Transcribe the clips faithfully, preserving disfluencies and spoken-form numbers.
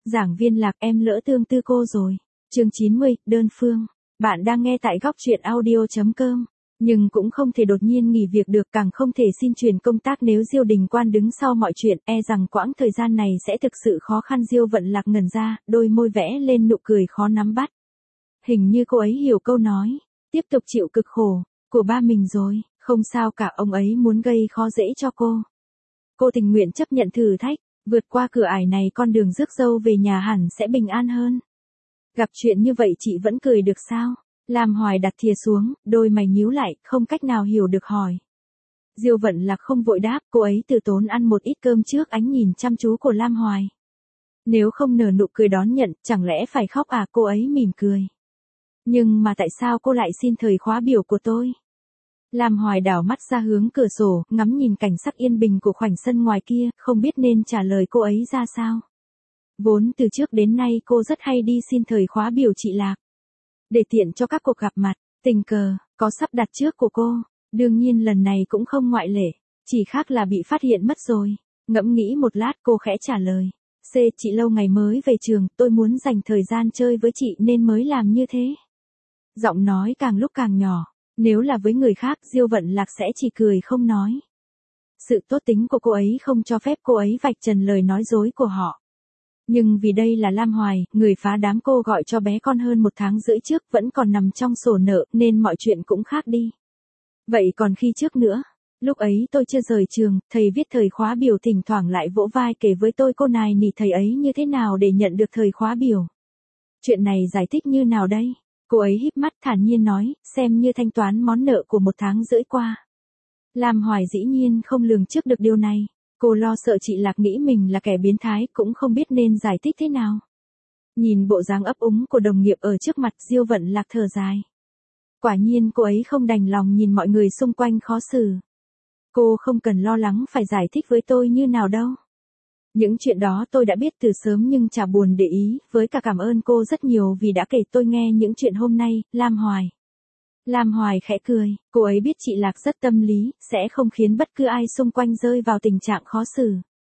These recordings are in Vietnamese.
Giảng Viên Lạc, em lỡ tương tư cô rồi. Chương chín mươi, đơn phương. Bạn đang nghe tại góc truyện audio chấm com. Nhưng cũng không thể đột nhiên nghỉ việc được, càng không thể xin chuyển công tác nếu Diêu Đình Quan đứng sau mọi chuyện, e rằng quãng thời gian này sẽ thực sự khó khăn. Diêu Vận Lạc ngẩn ra, đôi môi vẽ lên nụ cười khó nắm bắt. Hình như cô ấy hiểu câu nói, tiếp tục chịu cực khổ, của ba mình rồi, không sao cả, ông ấy muốn gây khó dễ cho cô. Cô tình nguyện chấp nhận thử thách, vượt qua cửa ải này con đường rước dâu về nhà hẳn sẽ bình an hơn. Gặp chuyện như vậy chị vẫn cười được sao? Lam Hoài đặt thìa xuống, đôi mày nhíu lại, không cách nào hiểu được hỏi. Diêu Vận Lạc không vội đáp, cô ấy từ tốn ăn một ít cơm trước ánh nhìn chăm chú của Lam Hoài. Nếu không nở nụ cười đón nhận, chẳng lẽ phải khóc à? Cô ấy mỉm cười. Nhưng mà tại sao cô lại xin thời khóa biểu của tôi? Lam Hoài đảo mắt ra hướng cửa sổ, ngắm nhìn cảnh sắc yên bình của khoảnh sân ngoài kia, không biết nên trả lời cô ấy ra sao. Vốn từ trước đến nay cô rất hay đi xin thời khóa biểu chị Lạc. Để tiện cho các cuộc gặp mặt, tình cờ, có sắp đặt trước của cô. Đương nhiên lần này cũng không ngoại lệ, chỉ khác là bị phát hiện mất rồi. Ngẫm nghĩ một lát cô khẽ trả lời. C, chị lâu ngày mới về trường, tôi muốn dành thời gian chơi với chị nên mới làm như thế. Giọng nói càng lúc càng nhỏ. Nếu là với người khác, Diêu Vận Lạc sẽ chỉ cười không nói. Sự tốt tính của cô ấy không cho phép cô ấy vạch trần lời nói dối của họ. Nhưng vì đây là Lam Hoài, người phá đám cô gọi cho bé con hơn một tháng rưỡi trước vẫn còn nằm trong sổ nợ nên mọi chuyện cũng khác đi. Vậy còn khi trước nữa, lúc ấy tôi chưa rời trường, thầy viết thời khóa biểu thỉnh thoảng lại vỗ vai kể với tôi cô nài nỉ thầy ấy như thế nào để nhận được thời khóa biểu. Chuyện này giải thích như nào đây? Cô ấy híp mắt thản nhiên nói, xem như thanh toán món nợ của một tháng rưỡi qua. Lam Hoài dĩ nhiên không lường trước được điều này. Cô lo sợ chị Lạc nghĩ mình là kẻ biến thái, cũng không biết nên giải thích thế nào. Nhìn bộ dáng ấp úng của đồng nghiệp ở trước mặt, Diêu Vận Lạc thở dài. Quả nhiên cô ấy không đành lòng nhìn mọi người xung quanh khó xử. Cô không cần lo lắng phải giải thích với tôi như nào đâu. Những chuyện đó tôi đã biết từ sớm nhưng chả buồn để ý, với cả cảm ơn cô rất nhiều vì đã kể tôi nghe những chuyện hôm nay, Lam Hoài. Lam Hoài khẽ cười, cô ấy biết chị Lạc rất tâm lý, sẽ không khiến bất cứ ai xung quanh rơi vào tình trạng khó xử.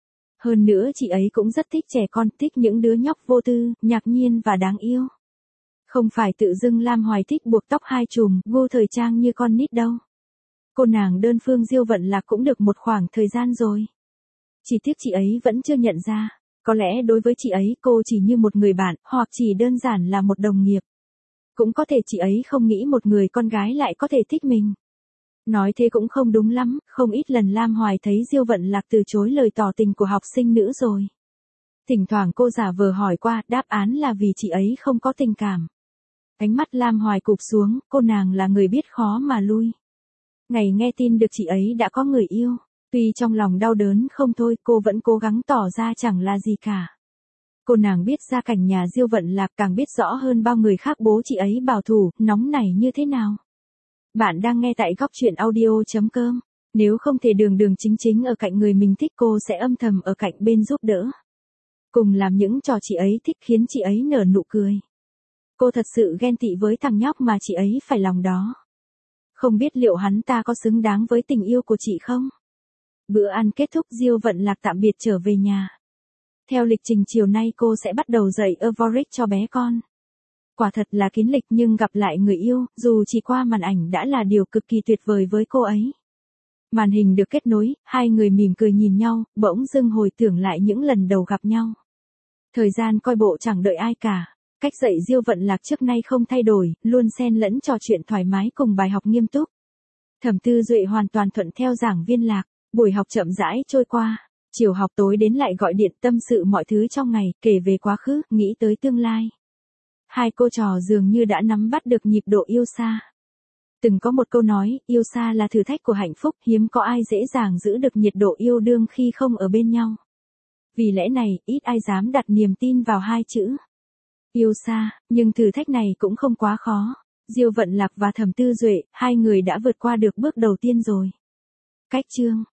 Hơn nữa chị ấy cũng rất thích trẻ con, thích những đứa nhóc vô tư, ngạc nhiên và đáng yêu. Không phải tự dưng Lam Hoài thích buộc tóc hai chùm, gu thời trang như con nít đâu. Cô nàng đơn phương Diêu Vận Lạc cũng được một khoảng thời gian rồi. Chỉ tiếc chị ấy vẫn chưa nhận ra, có lẽ đối với chị ấy cô chỉ như một người bạn, hoặc chỉ đơn giản là một đồng nghiệp. Cũng có thể chị ấy không nghĩ một người con gái lại có thể thích mình. Nói thế cũng không đúng lắm, không ít lần Lam Hoài thấy Diêu Vận Lạc từ chối lời tỏ tình của học sinh nữ rồi. Thỉnh thoảng cô giả vờ hỏi qua, đáp án là vì chị ấy không có tình cảm. Ánh mắt Lam Hoài cụp xuống, cô nàng là người biết khó mà lui. Ngày nghe tin được chị ấy đã có người yêu, tuy trong lòng đau đớn không thôi, cô vẫn cố gắng tỏ ra chẳng là gì cả. Cô nàng biết gia cảnh nhà Diêu Vận Lạc, càng biết rõ hơn bao người khác bố chị ấy bảo thủ, nóng nảy như thế nào. Bạn đang nghe tại góc truyện audio chấm com. Nếu không thể đường đường chính chính ở cạnh người mình thích, cô sẽ âm thầm ở cạnh bên giúp đỡ. Cùng làm những trò chị ấy thích khiến chị ấy nở nụ cười. Cô thật sự ghen tị với thằng nhóc mà chị ấy phải lòng đó. Không biết liệu hắn ta có xứng đáng với tình yêu của chị không? Bữa ăn kết thúc, Diêu Vận Lạc tạm biệt trở về nhà. Theo lịch trình chiều nay cô sẽ bắt đầu dạy Evoric cho bé con. Quả thật là kín lịch nhưng gặp lại người yêu, dù chỉ qua màn ảnh đã là điều cực kỳ tuyệt vời với cô ấy. Màn hình được kết nối, hai người mỉm cười nhìn nhau, bỗng dưng hồi tưởng lại những lần đầu gặp nhau. Thời gian coi bộ chẳng đợi ai cả. Cách dạy Diêu Vận Lạc trước nay không thay đổi, luôn xen lẫn trò chuyện thoải mái cùng bài học nghiêm túc. Thẩm Tư Duệ hoàn toàn thuận theo giảng Viên Lạc, buổi học chậm rãi trôi qua. Chiều học tối đến lại gọi điện tâm sự mọi thứ trong ngày, kể về quá khứ, nghĩ tới tương lai. Hai cô trò dường như đã nắm bắt được nhịp độ yêu xa. Từng có một câu nói, yêu xa là thử thách của hạnh phúc, hiếm có ai dễ dàng giữ được nhiệt độ yêu đương khi không ở bên nhau. Vì lẽ này, ít ai dám đặt niềm tin vào hai chữ yêu xa, nhưng thử thách này cũng không quá khó. Diêu Vận Lạc và Thẩm Tư Duệ, hai người đã vượt qua được bước đầu tiên rồi. Cách chương